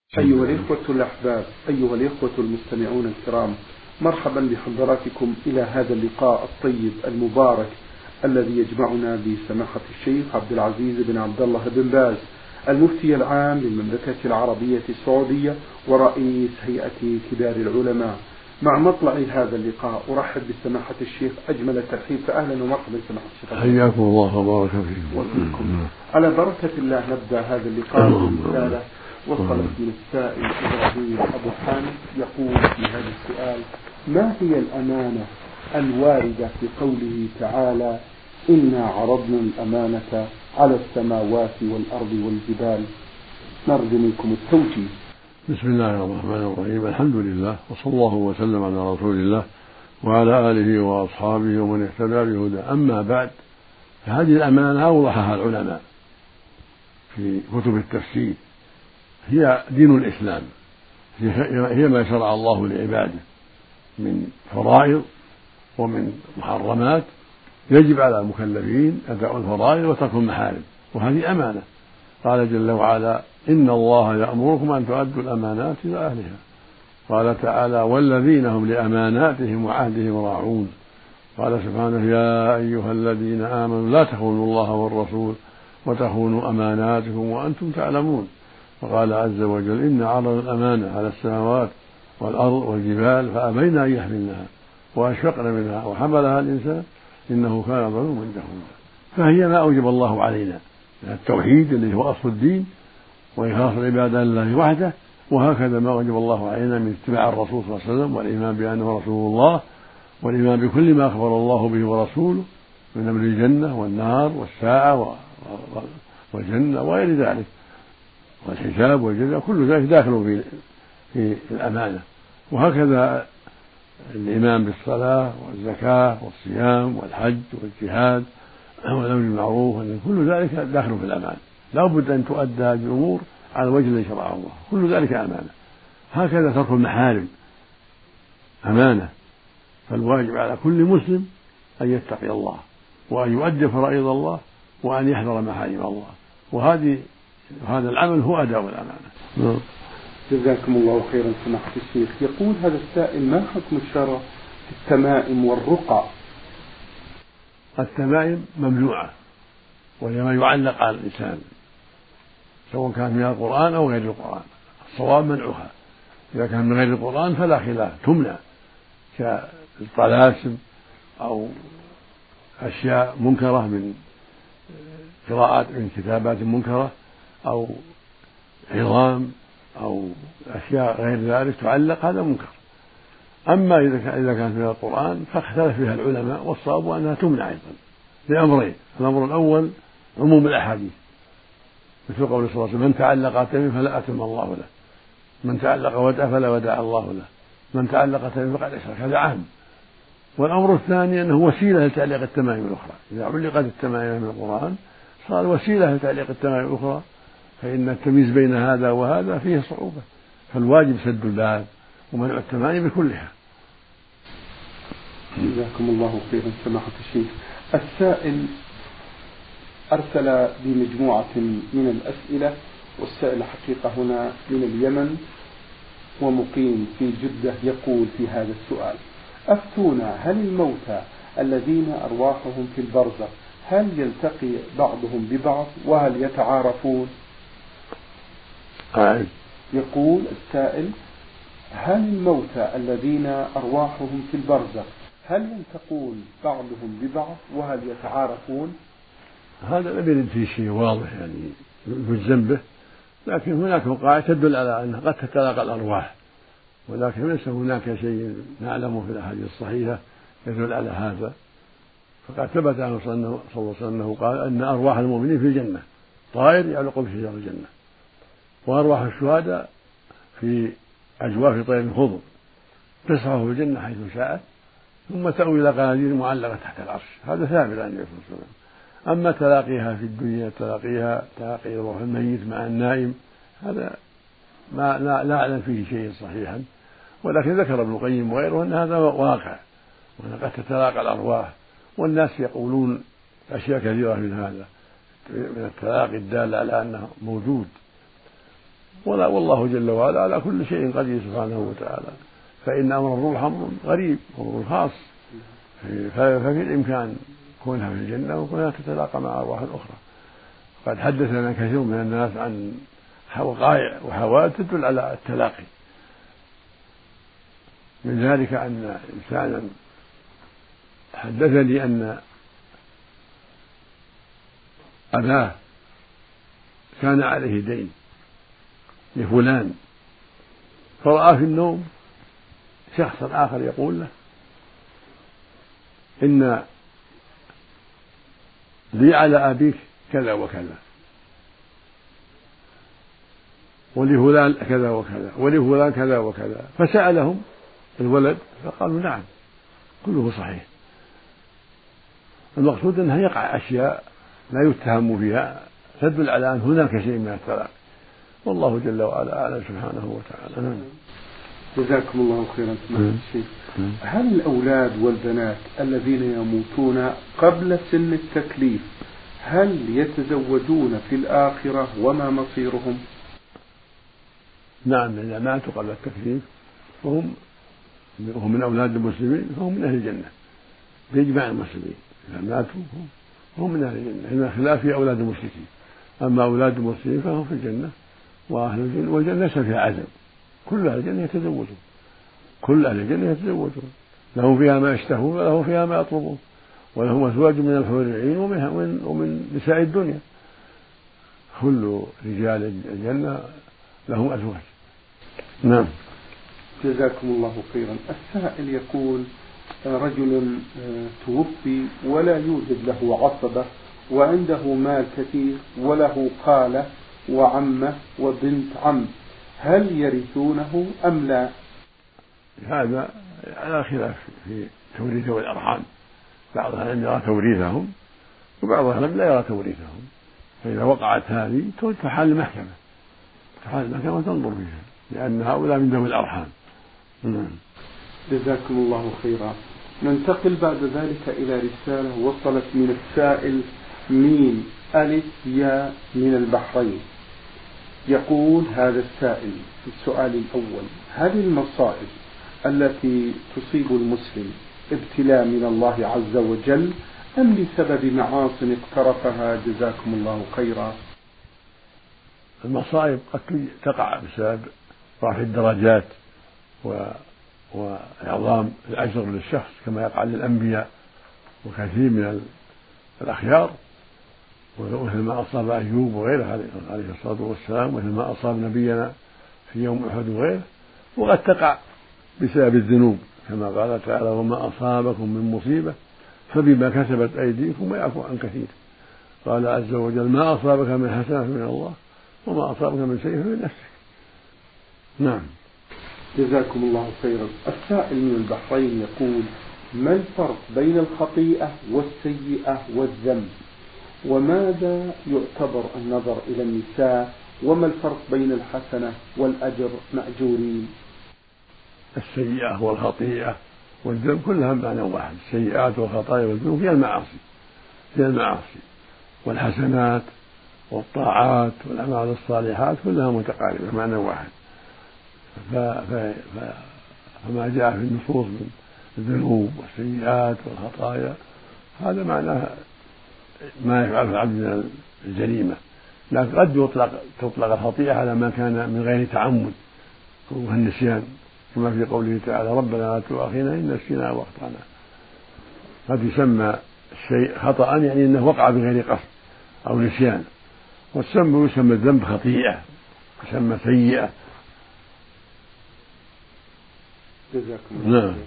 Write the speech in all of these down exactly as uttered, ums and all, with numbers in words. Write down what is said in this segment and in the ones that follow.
أيها الإخوة الأحباب، أيها الإخوة المستمعون الكرام، مرحبا بحضراتكم إلى هذا اللقاء الطيب المبارك الذي يجمعنا بسماحة الشيخ عبد العزيز بن عبد الله بن باز، المفتي العام للمملكة العربية السعودية ورئيس هيئة كبار العلماء. مع مطلع هذا اللقاء أرحب بسماحة الشيخ أجمل الترحيب، فأهلا ومرحبا سماحة الشيخ. حياكم الله وبارك فيكم. وفيكم. على بركة الله نبدأ هذا اللقاء برسالة وصلت من السائل إبراهيم أبو حامد، يقول في هذا السؤال: ما هي الأمانة الواردة في قوله تعالى إنا عرضنا الأمانة على السماوات والأرض والجبال؟ نرجو منكم التوجيه. بسم الله الرحمن الرحيم، الحمد لله وصلى الله وسلم على رسول الله وعلى آله وأصحابه ومن اهتدى بهداه. أما بعد، فهذه الأمانة أوضحها العلماء في كتب التفسير، هي دين الإسلام، هي ما شرع الله لعباده من فرائض ومن محرمات، يجب على المكلفين أداء الفرائض وترك المحارم، وهذه أمانة. قال جل وعلا: إن الله يأمركم أن تؤدوا الأمانات إلى أهلها. قال تعالى: والذين هم لأماناتهم وعهدهم راعون. قال سبحانه: يا أيها الذين آمنوا لا تخونوا الله والرسول وتخونوا أماناتكم وأنتم تعلمون. وقال عز وجل: إن عرض الأمانة على السماوات والأرض والجبال فأبين أن يحملنها وأشفقن منها وحملها الإنسان إنه كان ظلوما جهولا. فهي ما أوجب الله علينا من التوحيد الذي هو أصل الدين وإخلاص العبادة لله وحده، وهكذا ما أوجب الله علينا من اتباع الرسول صلى الله عليه وسلم والإيمان بأنه رسول الله والإيمان بكل ما أخبر الله به ورسوله من أمر الجنة والنار والساعة والجنة وغير ذلك والحساب والجزاء، كل ذلك داخل في الأمانة. وهكذا الإيمان بالصلاة والزكاة والصيام والحج والجهاد والأمر بالمعروف، كل ذلك داخل في الأمانة، لا بد أن تؤدى هذه الأمور على الوجه الذي شرعه الله، كل ذلك أمانة. هكذا ترك المحارم أمانة، فالواجب على كل مسلم أن يتقي الله وأن يؤدي فرائض الله وأن يحذر محارم الله، وهذه هذا العمل هو أداء الأمانة. جزاكم الله خيرا سماحة الشيخ. يقول هذا السائل: ما حكم الشرع في التمائم والرقى؟ التمائم ممنوعة، وهي ما يعلق على الإنسان سواء كان من القرآن أو غير القرآن، الصواب منعها. إذا كان من غير القرآن فلا خلاف، تمنع، كالطلاسم أو أشياء منكرة من قراءات من كتابات منكرة أو عظام أو أشياء غير ذلك تعلق، هذا منكر. أما إذا كانت من القرآن فاختلف فيها العلماء، والصواب أنها تمنع أيضا لأمرين: الأمر الأول عموم الأحاديث، مثل قول صلى الله عليه وسلم: من تعلق تميم فلا أتم الله له، من تعلق ودع فلا ودع الله له، من تعلق تميم فقد أشرك، هذا عام. والأمر الثاني أنه وسيلة لتعليق التمائم الأخرى، إذا علقت التمائم من القرآن صار وسيلة لتعليق التمائم الأخرى، فإن التمييز بين هذا وهذا فيه صعوبة، فالواجب سد الباب ومنع التمائم كلها. جزاكم الله خيرا سماحة الشيخ. السائل أرسل بمجموعة من الأسئلة، والسائل حقيقة هنا من اليمن ومقيم في جدة. يقول في هذا السؤال: أفتونا، هل الموتى الذين أرواحهم في البرزخ هل يلتقي بعضهم ببعض وهل يتعارفون؟ آه. يقول السائل: هل الموتى الذين أرواحهم في البرزخ هل يلتقون بعضهم ببعض وهل يتعارفون؟ هذا لم يرد فيه شيء واضح يعني يجزم به، لكن هناك وقائع تدل على أنها قد تتلاقى الأرواح، ولكن ليس هناك شيء نعلمه في الأحاديث الصحيحة يدل على هذا. فقد ثبت عنه صلى الله عليه وسلم أنه قال أن أرواح المؤمنين في الجنة، طائر يعلق بشجر الجنة، وأرواح الشهداء في أجواف طير الخضر تسعى في الجنة حيث شاءت، ثم تأوي إلى قناديل معلقة تحت العرش. هذا ثابت عن النبي صلى الله عليه وسلم. أما تلاقيها في الدنيا، تلاقيها تلاقي روح الميت مع النائم، هذا ما لا, لا أعلم فيه شيء صحيحا، ولكن ذكر ابن القيم وغيره أن هذا واقع، وأن قد تتلاقى الأرواح، والناس يقولون أشياء كثيرة من هذا من التلاقي الدالة على أنه موجود. ولا والله جل وعلا على كل شيء قدير سبحانه وتعالى، فإن أمر الروح أمر غريب أمر خاص، ففي الإمكان كونها في الجنة وكونها تتلاقى مع أرواح أخرى. قد حدثنا كثير من الناس عن وقائع وحوادث تدل على التلاقي، من ذلك أن إنسانا حدثني أن أباه كان عليه دين لفلان، فرأى في النوم شخصا آخر يقول له إن لي على أبيك كذا وكذا، ولفلان كذا وكذا، ولفلان كذا وكذا، فسألهم الولد فقالوا نعم كله صحيح. المقصود أنها يقع أشياء لا يتهم فيها تدل على أن هناك شيء من التلاقي، والله جل وعلا أعلم سبحانه وتعالى. نعم. جزاكم الله خيرا. الشيخ، هل الأولاد والبنات الذين يموتون قبل سن التكليف هل يتزوجون في الآخرة وما مصيرهم؟ نعم، إذا ماتوا قبل التكليف فهم وهم من أولاد المسلمين فهم من أهل الجنة بإجماع المسلمين، إذا ماتوا هم من أهل الجنة، هنا خلاف في أولاد المشركين. أما أولاد المسلمين فهم في الجنة وأهل الجنة، والجنة ليس فيها عزم، كل أهل الجنة يتزوجون، كل أهل الجنة يتزوجون، لهم فيها ما يشتهون ولهم فيها ما يطلبون، ولهم أزواج من الحور العين ومن, ومن نساء الدنيا، كل رجال الجنة لهم أزواج. نعم. جزاكم الله خيرا. السائل يقول رجل توفي ولا يوجد له عصبة وعنده مال كثير وله خالة وعمة وبنت عم، هل يرثونه أم لا؟ هذا على خلاف في توريث والأرحام، بعض العلماء يرى توريثهم وبعض العلماء لا يرى توريثهم، فإذا وقعت هذه تحال المحكمة تحال المحكمة تنظر فيها، لأن هؤلاء من ذوي الأرحام. جزاكم الله خيرا. ننتقل بعد ذلك إلى رسالة وصلت من السائل ميم ألف يا من البحرين. يقول هذا السائل في السؤال الأول: هل المصائب التي تصيب المسلم ابتلاء من الله عز وجل أم بسبب معاصٍ اقترفها؟ جزاكم الله خيرا. المصائب قد تقع بسبب رفع الدرجات وإعظام الأجر للشخص كما يقع للأنبياء وكثير من الأخيار، ومثل ما أصاب أيوب وغيره عليه الصلاة والسلام، مثل ما أصاب نبينا في يوم أحد وغيره. وقد تقع بسبب الذنوب كما قال تعالى: وما أصابكم من مصيبة فبما كسبت أيديكم ويعفو عن كثير. قال عز وجل: ما أصابك من حسنة من الله وما أصابك من سيئة من نفسك. نعم. جزاكم الله خيرا. السائل من البحرين يقول: ما الفرق بين الخطيئة والسيئة والذنب؟ وماذا يعتبر النظر إلى النساء؟ وما الفرق بين الحسنة والأجر مأجورين؟ السيئة والخطيئة والذنب كلها معنى واحد، السيئات والخطايا والذنوب هي المعاصي هي المعاصي والحسنات والطاعات والأعمال الصالحات كلها متقاربة معنى واحد. ف... ف... ف... فما جاء في النصوص من الذنوب والسيئات والخطايا هذا معناه ما يفعله العبد من الجريمة، لكن قد يطلق تطلق الخطيئة على ما كان من غير تعمد وهو النسيان، كما في قوله تعالى: ربنا لا تؤاخذنا إن نسينا وأخطأنا. قد يسمى الشيء خطأ يعني أنه وقع بغير قصد أو نسيان، والسم يسمى الذنب خطيئة يسمى سيئة. جزاكم الله. نعم.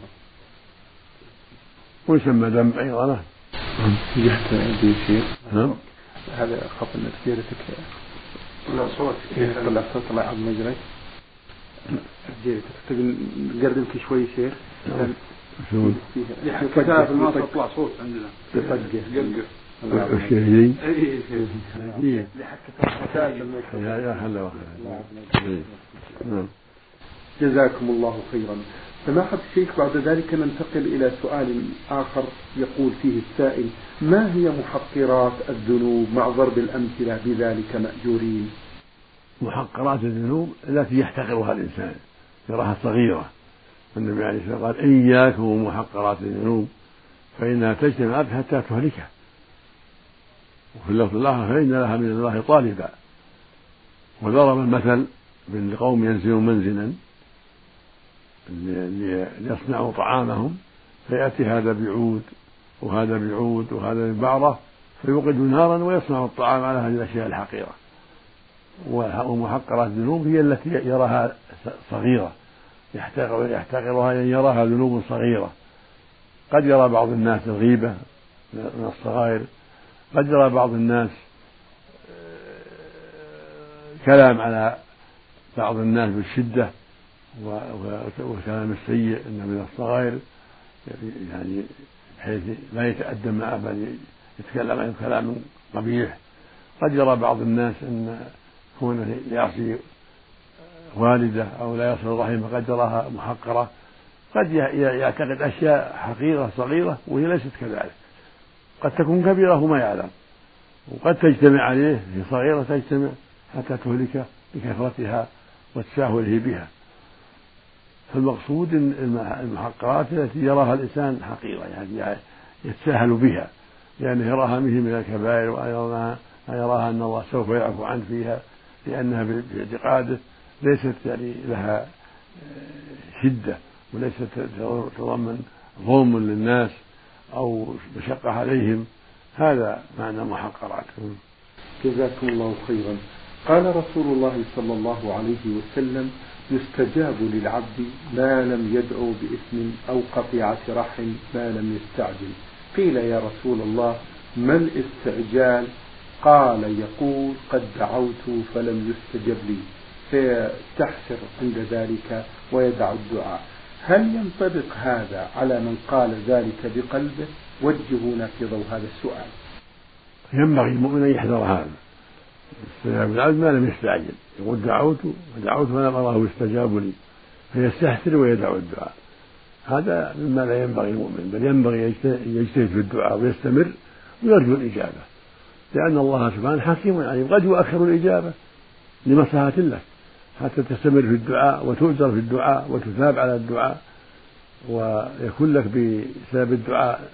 ويسمى ذنب أيضا. نجحت يا شيخ. نعم. هذا خط سيرتك طلع صوت طلع صوت طلع عظم مجري سيرتك تبي نقدمك شوي شيخ. شو؟ كتاب ما تطلع صوت عندنا. يطقه. يلقف. الشهيدين. إيه. يا يا هلا وسهلا. جزاكم الله خيرا. سماحة الشيخ، بعد ذلك ننتقل إلى سؤال آخر يقول فيه السائل: ما هي محقرات الذنوب مع ضرب الأمثلة بذلك مأجورين؟ محقرات الذنوب التي يحتقرها الإنسان يراها صغيرة. النبي عليه الصلاة والسلام قال إياكم ومحقرات الذنوب فإنها تجتمع العبد حتى تهلكه. وفي اللفظ الآخر فإن لها من الله طالبا. وضرب المثل بين قوم ينزلون منزلا ليصنعوا طعامهم فيأتي هذا بعود وهذا بعود وهذا ببعرة فيوقد نارا ويصنع الطعام على هذه الأشياء الحقيرة. ومحقرات الذنوب هي التي يراها صغيرة يحتقرها يعني يراها ذنوب صغيرة. قد يرى بعض الناس الغيبة من الصغائر، قد يرى بعض الناس كلام على بعض الناس بالشدة وكلام السيء إنه من الصغائر يعني حيث لا يتأدب معه بل يتكلم عن كلام قبيح. قد يرى بعض الناس أن كونه يعصي والده أو لا يصل رحمه قد يراها محقرة. قد يعتقد أشياء حقيرة صغيرة وهي ليست كذلك، قد تكون كبيرة وما يعلم، وقد تجتمع عليه هي صغيرة تجتمع حتى تهلك بكثرتها وتساهله بها. فالمقصود المحقرات التي يراها الإنسان حقيرة يعني يتساهل بها لأنه يراها مثل من الكبائر ويراها أن الله سوف يعفو عنه فيها لأنها باعتقاده ليست يعني لها شدة وليست تضمن ظلم للناس أو مشقة عليهم. هذا معنى محقرات. جزاكم الله خيرا. قال رسول الله صلى الله عليه وسلم يستجاب للعبد ما لم يدعو بإثم أو قطيعة رحم ما لم يستعجل. قيل يا رسول الله ما الاستعجال؟ قال يقول قد دعوت فلم يستجب لي فيستحسر عند ذلك ويدع الدعاء. هل ينطبق هذا على من قال ذلك بقلبه؟ وجهونا في ضوء هذا السؤال. ينبغي المؤمن أن يحذر هذا استجاب العبد ما لم يستعجل، يقول دعوت ودعوت فلم أراه يستجاب لي فيستحسر ويدع الدعاء. هذا مما لا ينبغي المؤمن، بل ينبغي يجتهد في الدعاء ويستمر ويرجو الإجابة لأن الله سبحانه حكيم عليم قد يؤخر الإجابة لمصلحة لك حتى تستمر في الدعاء وتؤجر في الدعاء وتثاب على الدعاء ويكون لك بسبب الدعاء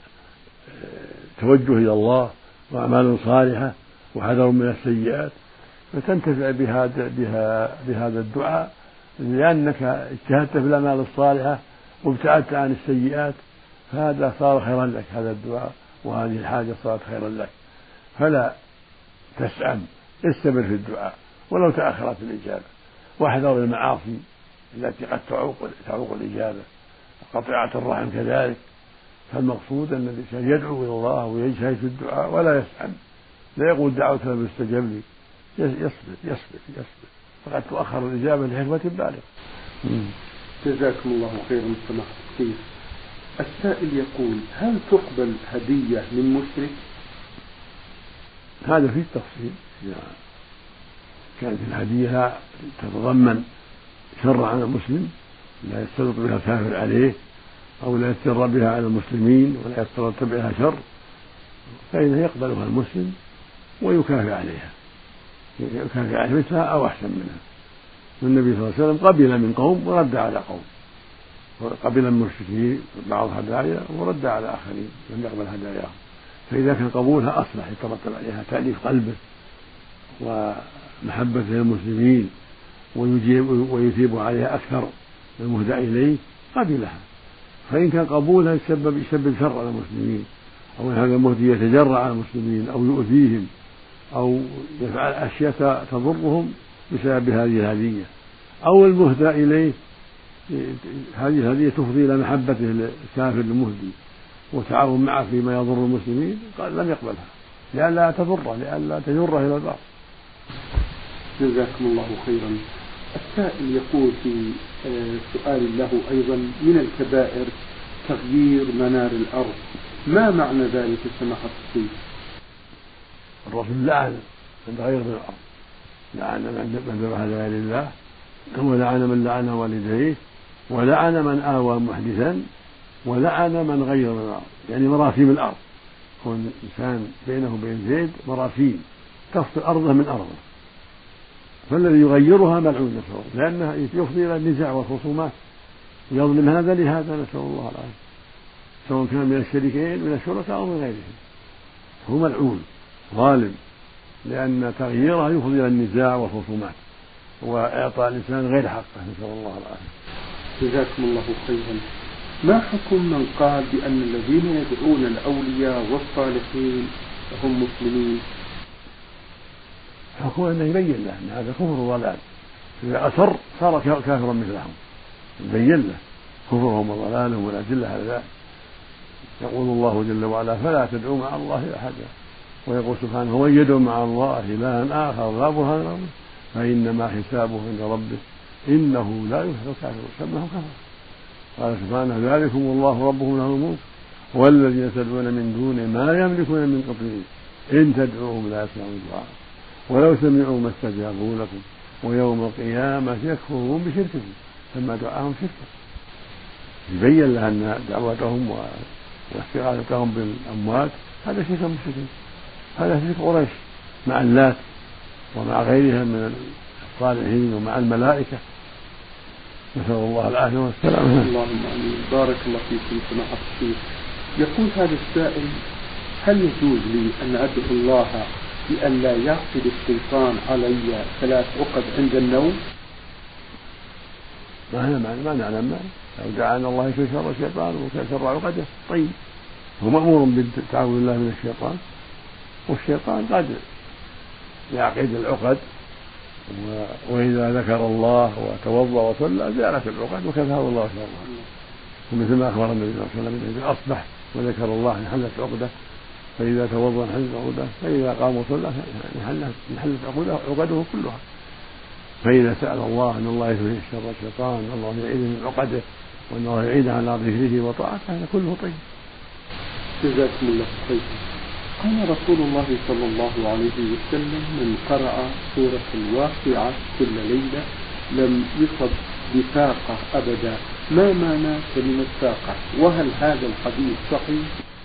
توجه إلى الله وأعمال صالحة وحذر من السيئات فتنتفع بهذا, بها بهذا الدعاء لأنك اجتهدت في الأعمال الصالحة وابتعدت عن السيئات فهذا صار خيرا لك. هذا الدعاء وهذه الحاجة صارت خيرا لك فلا تسأم، استمر في الدعاء ولو تأخرت الإجابة. واحذر المعاصي التي قد تعوق, تعوق الإجابة قطيعة الرحم كذلك. فالمقصود أن الإنسان يدعو إلى الله ويجتهد في الدعاء ولا يسأم، لا يقول دعوت لم يستجب لي، يصبر يصبر يصبر فقد تؤخر الإجابة لحكمة بالغة. جزاكم الله خيرا سماحة الشيخ. السائل يقول هل تقبل هدية من مشرك؟ هذا فيه تفصيل. كانت الهدية تتضمن شر على المسلم لا يستلط بها الكافر عليه أو لا يستر بها على المسلمين ولا يستلط بها شر فإنه يقبلها المسلم ويكافئ عليها يكافئ عليها مثلها أو أحسن منها. والنبي صلى الله عليه وسلم قبل من قوم ورد على قوم، قبل المشركين بعض هدايا ورد على آخرين لم يقبل هداياهم. فإذا كان قبولها أصلح يترتب عليها تأليف قلبه ومحبة للمسلمين ويجيب ويثيب عليها أكثر المهدى إليه قبلها. فإن كان قبولها يسبب يسبب شر على المسلمين أو هذا المهدي يتجرع على المسلمين أو يؤذيهم أو يفعل أشياء تضرهم بسبب هذه الهدية أو المهدى إليه هذه الهدية تفضي إلى محبته للكافر المهدي وتعاون معه فيما يضر المسلمين قال لم يقبلها لئلا تضره لئلا تجره إلى الباطل. جزاكم الله خيرا. السائل يقول في سؤال له أيضا من الكبائر تغيير منار الأرض، ما معنى ذلك سماحة الشيخ؟ الرسول لعن من تغير من الأرض، لعن من ذبح لغير الله ولعن من لعن والديه ولعن من آوى محدثا ولعن من غير من الأرض، يعني مراسيم الأرض. كون إنسان بينه وبين زيد مراسيم تفصل أرضه من أرضه فالذي يغيرها ملعون نسأل الله، لأنها يفضي إلى النزاع والخصومات، يظلم هذا لهذا نسأل الله العافية، سواء كان من الشريكين من الشركاء أو من غيرهم، هو ملعون ظالم، لأن تغييرها يفضي إلى النزاع والخصومات وإعطاء الإنسان غير حقه نسأل الله العافية. جزاكم الله خيرا. ما حكم من قال بأن الذين يدعون الأولياء والصالحين هم مسلمين؟ حكم أنه يبين له أن هذا كفر وضلال، إذا أصر صار كافرا مثلهم، يبين له كفرهم وضلالهم والأدلة على ذلك. يقول الله جل وعلا: فلا تدعوا مع الله أحدا، ويقول سبحانه: ومن يدعو مع الله إلها آخر لا برهان له فإنما حسابه عند ربه إنه لا يفلح الكافرون، سماه كفر. قال سبحانه: ذلكم الله ربكم له الملك والذين تدعون من دونه ما يملكون من قطمير إن تدعوهم لا يسمعوا دعاء ولو سمعوا ما استجابوا لكم ويوم القيامة يكفرون بشرككم، ثم دعاهم شركا. يبين لها أن دعوتهم واستغاثتهم بالأموات هذا شرك مشركين، هذا شرك قريش مع اللات ومع غيرها من الصالحين ومع الملائكة، نسأل الله العافية والسلامة. اللهم آمين. بارك الله فيكم سماحة الشيخ. يقول هذا السائل: هل يجوز لي أن أدعو الله بأن لا يعقد الشيطان علي ثلاث عقد عند النوم؟ ما ما نعلم، لو دعانا الله يكفي شر الشيطان وشر عقده طيب، هو مأمور بالتعوذ بالله من الشيطان، والشيطان قد يعقد العقد، وإذا ذكر الله وتوضأ وصلى زالت العقد وكفاه الله شرها، ومثل ما أخبر النبي صلى الله عليه وسلم: إذا أصبح وذكر الله انحلت عقده، فإذا توضأ انحلت عقده، فإذا قام وصلى انحلت عقده كلها. فإذا سأل الله أن الله يكفيه شر الشيطان وأن الله يعيده من عقده وأن الله يعيده على ذكره وطاعته، هذا كله طيب. جزاكم الله خيرا. قال رسول الله صلى الله عليه وسلم: من قرأ سورة الواقعة كل ليلة لم يصب بفاقة أبدا. ما معنى كلمة فاقة؟ وهل هذا الحديث صحيح؟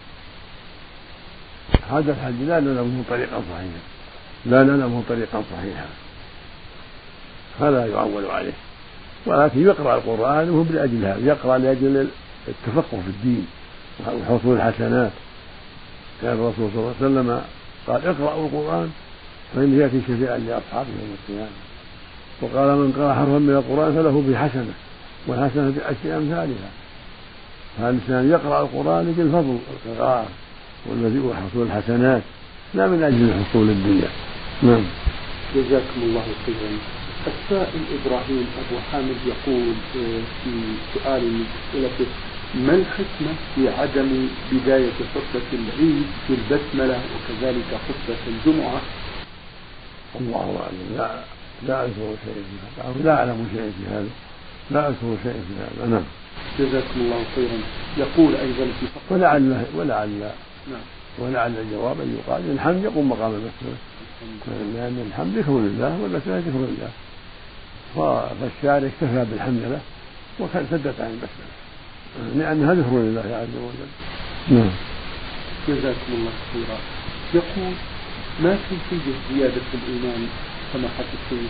هذا الحديث لا نعلمه طريقا صحيحا، لا نعلمه طريقا صحيحا، فلا يعول عليه، ولكن يقرأ القرآن وهو لأجل هذا، يقرأ لأجل التفقه في الدين وحصول الحسنات. كان الرسول صلى الله عليه وسلم قال: اقرأوا القرآن فإنه يأتي شفيعا لأصحابه يوم القيامة. وقال: من قرأ حرفا من القرآن فله بحسنة والحسنة بعشر أمثالها. فالإنسان يقرأ القرآن لأجل فضل القراءة والذي هو حصول الحسنات، لا من أجل حصول الدنيا. نعم. جزاكم الله خيرا. السائل إبراهيم أبو حامد يقول في سؤال من أسئلته: ما الحكمة في عدم بداية خطبة العيد بالبسملة وكذلك خطبة الجمعة؟ الله أعلم، لا لا أذكر شيء في هذا، لا أعلم شيء في هذا، لا أذكر شيء في هذا. نعم. جزاكم الله خيرا. يقول أيضا في ولعل ولعل نعم ولعل الجواب أن يقال الحمد يقوم مقام البسملة، لأن الحمد ذكر لله والبسملة ذكر لله، فالشارع اكتفى بالحمد له وكان سدت عن البسملة لأنها ذكر لله عز وجل. نعم. جزاكم الله خيرا. يقول: ما كيفية زيادة الإيمان سماحة الشيخ؟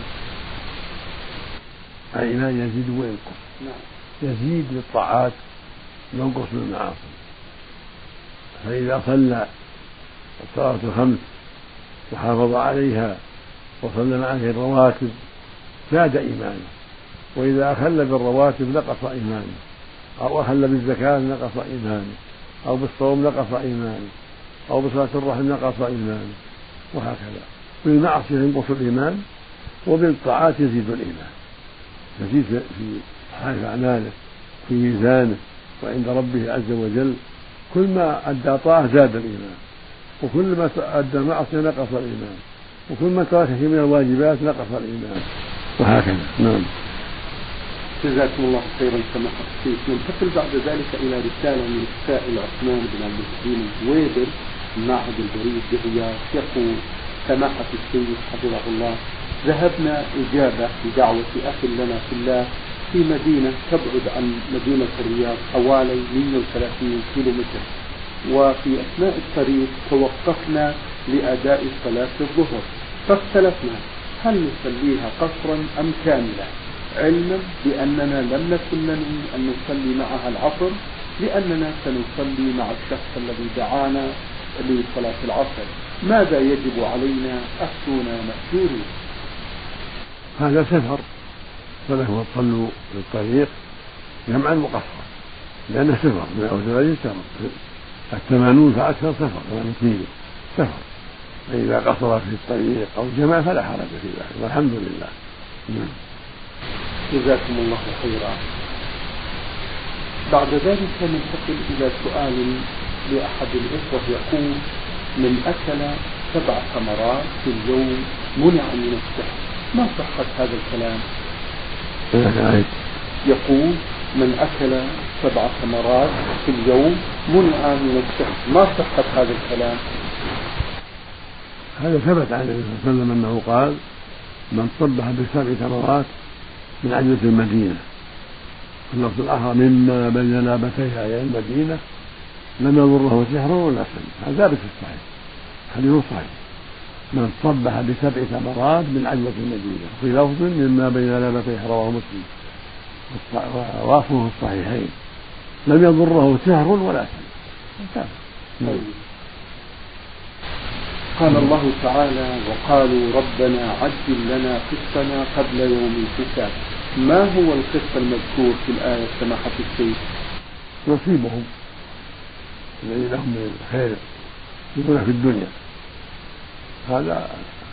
الإيمان يزيد وينقص. نعم. يزيد بالطاعات ينقص بالمعاصي، فإذا صلى الصلاة الخمس وحافظ عليها وصلى معه الرواتب زاد إيمانه، وإذا أخل بالرواتب نقص إيمانه، أو أخل بالزكاة نقص إيمانه، أو بالصوم نقص إيمانه، أو بصلاة الرحم نقص إيمانه، وهكذا. بالمعصية ينقص الإيمان وبالطاعات يزيد الإيمان، يزيد في صحائف أعماله في ميزانه وعند ربه عز وجل. كل ما أدى طاعة زاد الإيمان، وكل ما أدى معصية نقص الإيمان، وكل ما ترك شيء من الواجبات نقص الإيمان، وهكذا. نعم. جزاكم الله خيرا سماحة الشيخ. ننتقل بعد ذلك إلى رسالة من السائل عثمان بن عبد الدين الزويبر من معهد البريد بالرياض. يقول: سماحة الشيخ حفظه الله، ذهبنا إجابة لدعوة أخ لنا في الله في مدينة تبعد عن مدينة الرياض حوالي مئة وثلاثين كيلو متر، وفي أثناء الطريق توقفنا لأداء صلاة الظهر، فاختلفنا هل نصليها قصرا أم كاملة، علما بأننا لم نكن ننوي أن نصلي معها العصر لأننا سنصلي مع الشخص الذي دعانا لصلاة العصر؟ ماذا يجب علينا؟ أفتونا مأجورين. هذا سفر، فلكم تصلوا في الطريق جمعا مقصرا لأنه سفر من أوزان سفر، الثمانون فأكثر سفر ثمانين كيلو سفر، فإذا قصر في الطريق أو جمع فلا حرج في ذلك والحمد لله. جزاكم الله خيرا. بعد ذلك ننتقل إلى سؤال لأحد الإخوة يقول: من أكل سبع ثمرات في اليوم منع من السحر، ما صحة هذا الكلام؟ يقول: من أكل سبع ثمرات في اليوم منع من السحر، ما صحة هذا الكلام؟ هذا ثبت عن النبي صلى الله عليه وسلم أنه قال: من صبح بسبع ثمرات من عجلة المدينة، اللفظ الآخر مما بين لابتيها أي المدينة لم يضره سحر ولا سم. هذا ثابت في الصحيح، حديث صحيح. من صبح بسبع ثمرات من عجلة المدينة، في لفظ مما بين لابتيها، رواه مسلم وواصله الصحيحين، لم يضره سحر ولا سم. قال الله تعالى: وقالوا ربنا عجل لنا قسطنا قبل يوم الحساب. ما هو القسط المذكور في الآية سماحة الشيخ؟ نصيبهم الذي لهم من الخير يكون في الدنيا، هذا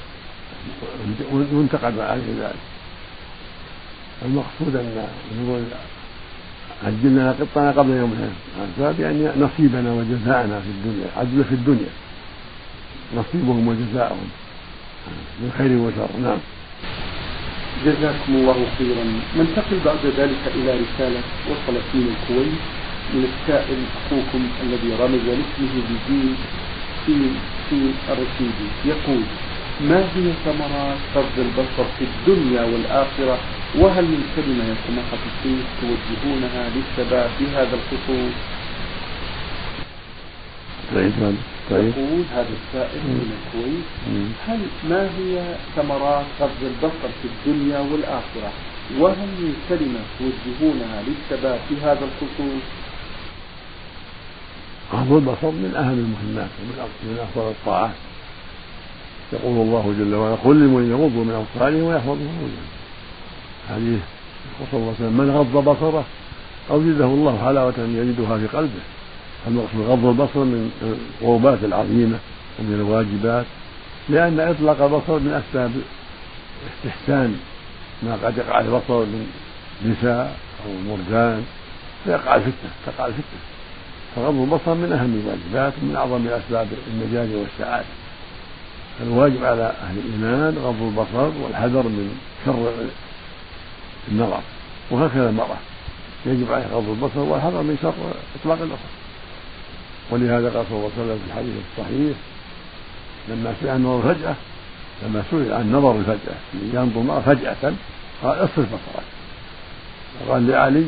منتقد عليه ذلك. المقصود أن نقول عجل لنا قسطنا قبل يوم الحساب، يعني نصيبنا وجزاءنا في الدنيا، عجل في الدنيا نصيبهم وجزاءهم من خير وشر. نعم. جزاكم الله خيرا. ننتقل بعد ذلك إلى رسالة وصلت من الكويت من السائل أخوكم الذي رمز لاسمه بجيم سين سين الرشيدي، يقول: ما هي ثمرات غض البصر في الدنيا والآخرة، وهل من كلمة يا سماحة الشيخ توجهونها للشباب بهذا الخصوص؟ يقول هذا السائل من الكويت: هل ما هي ثمرات غض البصر في الدنيا والآخرة، وهل من كلمة توجهونها للشباب في هذا الخصوص؟ غض البصر من أهم المهمات ومن أفضل الطاعات. يقول الله جل وعلا: قل للمؤمنين يغضوا من أبصارهم ويحفظوا فروجهم. حديث صلى الله عليه وسلم: من غض بصره أوجده الله حلاوة يجدها في قلبه. المقصود غض البصر من القربات العظيمة ومن الواجبات، لأن إطلاق البصر من أسباب استحسان ما قد يقع البصر من نساء أو مرجان فيقع الفتنة تقع الفتنة فغض البصر من أهم الواجبات ومن أعظم أسباب النجاة والسعادة. الواجب على أهل الإيمان غض البصر والحذر من شر النظر، وهكذا المرأة يجب عليها غض البصر والحذر من شر إطلاق البصر. ولهذا قال صلى الله عليه وسلم في الحديث الصحيح لما سئل عن النظر فجأة، لما سئل عن النظر الفجأة ينظر فجأة قال: اصرف بصرك. قال لعلي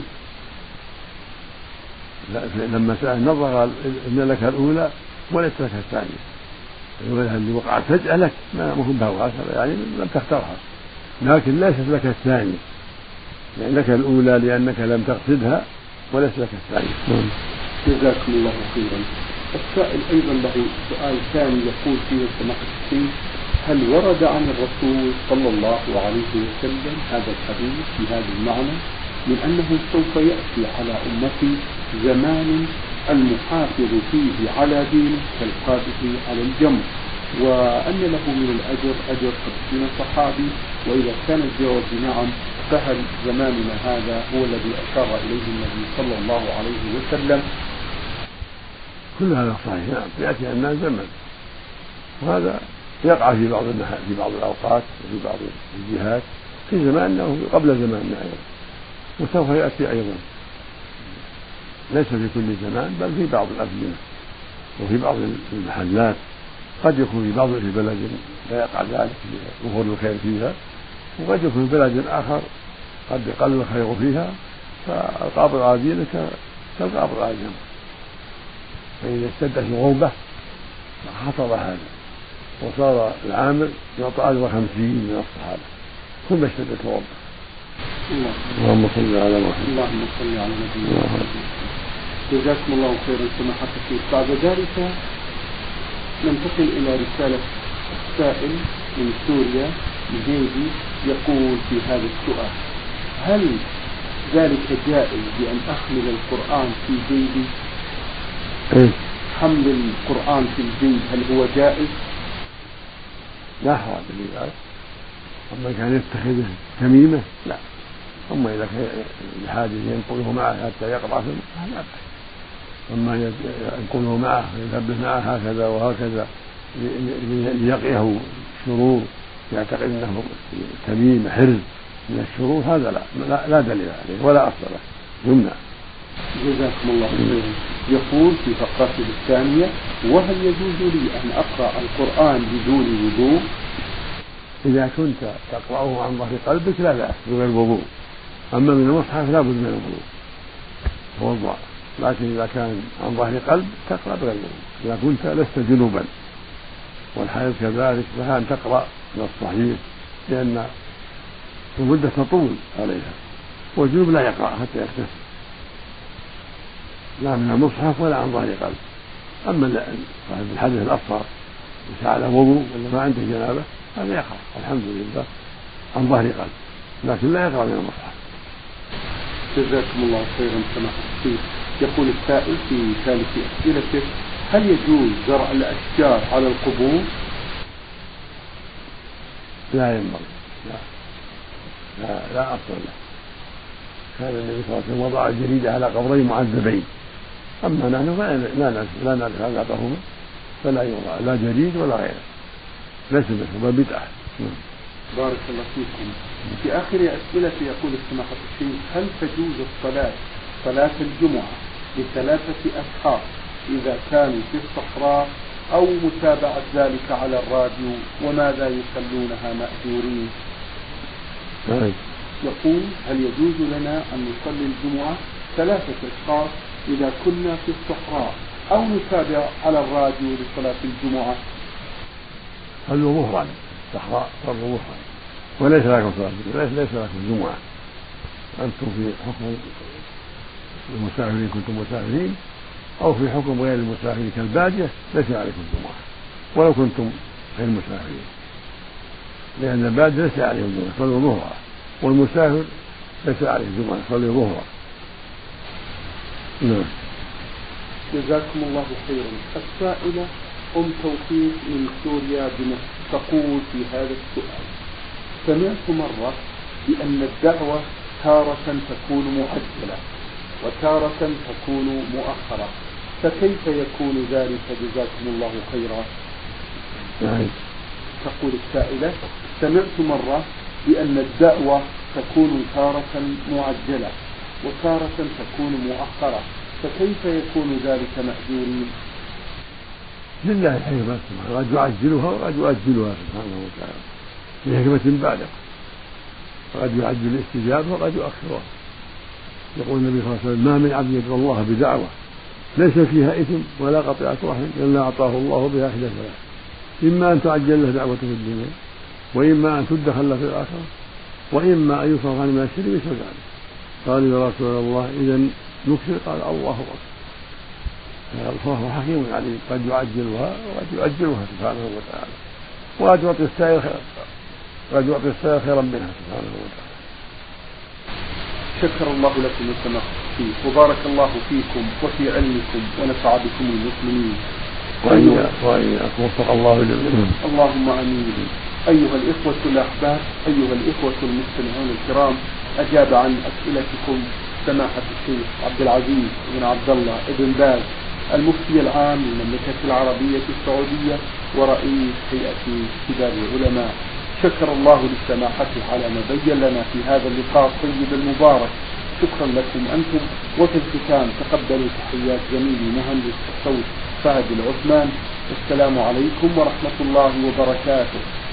لما سئل النظر قال: إن لك الأولى وليس لك الثانية، اللي وقعت فجأة لك ما مهم بها وهكذا، يعني لم تختارها، لكن ليست لك الثانية، يعني لك الأولى لأنك لم تقصدها وليس لك الثانية. جزاكم الله خيرا. السائل أيضا له سؤال ثاني يقول فيه سماحة الشيخ: هل ورد عن الرسول صلى الله عليه وسلم هذا الحديث بهذا المعنى من أنه سوف يأتي على أمتي زمان المحافظ فيه على دينه كالقابض على الجمر، وأن له من الأجر أجر خمسين صحابي؟ وإذا كان الجواب بنعم فهل زماننا هذا هو الذي أشار إليه النبي صلى الله عليه وسلم؟ كل هذا صحيح، نعم، يأتي الناس زمن، وهذا يقع في بعض في بعض الأوقات وفي بعض الجهات في زماننا قبل زماننا أيضا، وسوف يأتي أيضا، ليس في كل زمان بل في بعض الأزمنة وفي بعض المحلات، قد يكون في بعض في بلد لا يقع ذلك ظهور الخير فيها، وقد يكون في بلد آخر قد يقل الخير فيها، فالقابض على دينك كالقابض على الجمر، فإذا اشتدت الغربة خطر هذا، وصار العامل يعطى أجر خمسين من الصحابة ثم اشتد يتوضأ. اللهم صل على محمد. اللهم صل على نبينا محمد. جزاكم الله خيرا سماحة الشيخ. بعد ذلك ننتقل إلى رسالة سائل من سوريا جيدي يقول في هذا السؤال: هل ذلك جائز بأن أحمل القرآن في جيبي؟ إيه؟ حمل القرآن في الجيب هل هو جائز؟ لا حرج في ذلك. أما كان يتخذه تميمة لا. أما إذا كان لحاجة ينقله معه حتى يقرأ في المصحف لا بأس. أما ينقله معه ويثبت معه هكذا وهكذا ليقيه شرور يعتقد أنه تميمة حرز من الشرور هذا لا لا, لا دليل عليه ولا أصل له، يمنع. جزاكم الله خيرا. يقول في فقرته الثانية: وهل يجوز لي أن أقرأ القرآن بدون وضوء؟ إذا كنت تقرأه عن ظهر قلبك لا بأس بغير وضوء، أما من المصحف لا بد من الوضوء توضأ، لكن إذا كان عن ظهر قلب تقرأ بغير وضوء. إذا كنت لست جنوبا والحائض كذلك فها أن تقرأ من الصحيح لأن المدة تطول عليها، والجنوب لا يقرأ حتى يغتسل لا من المصحف ولا عن ظهر قلب. أما صاحب الحدث الأصغر ليس على وضوء ولا ما عنده جنابة هذا يقرأ الحمد لله عن ظهر قلب، لكن لا يقرأ من المصحف. جزاكم الله خيرا سماحة الشيخ. يقول السائل في ثالث أسئلته: هل يجوز زرع الأشجار على القبور؟ لا ينبغي، لا لا, لا أصل له. كان النبي صلى الله عليه وسلم وضع الجريدة على قبرين معذبين، أما نحن لا نعرف علاقتهما فلا يوضع لا جريد ولا غيره، ليس بشرب بدعة. بارك الله فيكم. في آخر أسئلة يقول سماحة الشيخ: هل تجوز الصلاة صلاة الجمعة لثلاثة أشخاص إذا كانوا في الصحراء أو متابعة ذلك على الراديو، وماذا يصلونها مأجورين؟ يقول: هل يجوز لنا أن نصلي الجمعة ثلاثة أشخاص إذا كنا في الصحراء أو نتابع على الراديو لصلاة الجمعة؟ صلوا ظهرا الصحراء، صلوا ظهرا وليس لكم صلاة، ليس لكم جمعة. أنتم في حكم المسافرين كنتم مسافرين، أو في حكم غير المسافرين كالبادية ليس عليكم جمعة ولو كنتم غير مسافرين، لأن البادية ليس عليهم جمعة صلوا ظهرا، والمسافر ليس عليه جمعة صلوا ظهرا. نعم. جزاكم الله خيرا. السائلة أم توفيق من سوريا بمصر تقول في هذا السؤال: سمعت مرة بأن الدعوة تارة تكون مؤجلة وتارة تكون مؤخرة، فكيف يكون ذلك؟ جزاكم الله خيرا. نعم. تقول السائلة: سمعت مرة بأن الدعوة تكون تارة معجلة وتارة تكون مؤخرة، فكيف يكون ذلك مأجورين؟ لله الحكمة، قد يعجلها وقد يؤجلها سبحانه وتعالى لحكمة بالغة، وقد يعجل الاستجابة وقد يؤخرها. يقول النبي صلى الله عليه وسلم: ما من عبد يدعو الله بدعوة ليس فيها إثم ولا قطيعة رحم إلا أعطاه الله بها إحدى ثلاث: إما أن تعجل له دعوة في الدنيا، وإما أن تدخل له في الآخرة، وإما أن يصرف عن ما الشر مثل ذلك. قال: يا رسول الله إذا نكثر؟ قال: الله أكبر. فهو حكيم عليم، قد يعجلها وقد يؤجلها سبحانه وتعالى، وقد يعطي السائر خيرا قد يعطي السائر خيرا منها سبحانه وتعالى. شكر الله لكم وسماحة الشيخ، وبارك الله فيكم وفي علمكم ونفع بكم المسلمين. وإياكم وفق الله جميعا. اللهم آمين. أيها الإخوة الأحباب، أيها الإخوة المستمعون الكرام، أجاب عن أسئلتكم سماحة الشيخ عبد العزيز بن عبد الله بن باز المفتي العام للمملكة العربية السعودية ورئيس هيئة كبار العلماء. شكر الله لسماحته على ما بين لنا في هذا اللقاء الطيب المبارك. شكرا لكم أنتم. وفي الختام تقبلوا تحيات زميلي مهندس الصوت فهد العثمان. السلام عليكم ورحمة الله وبركاته.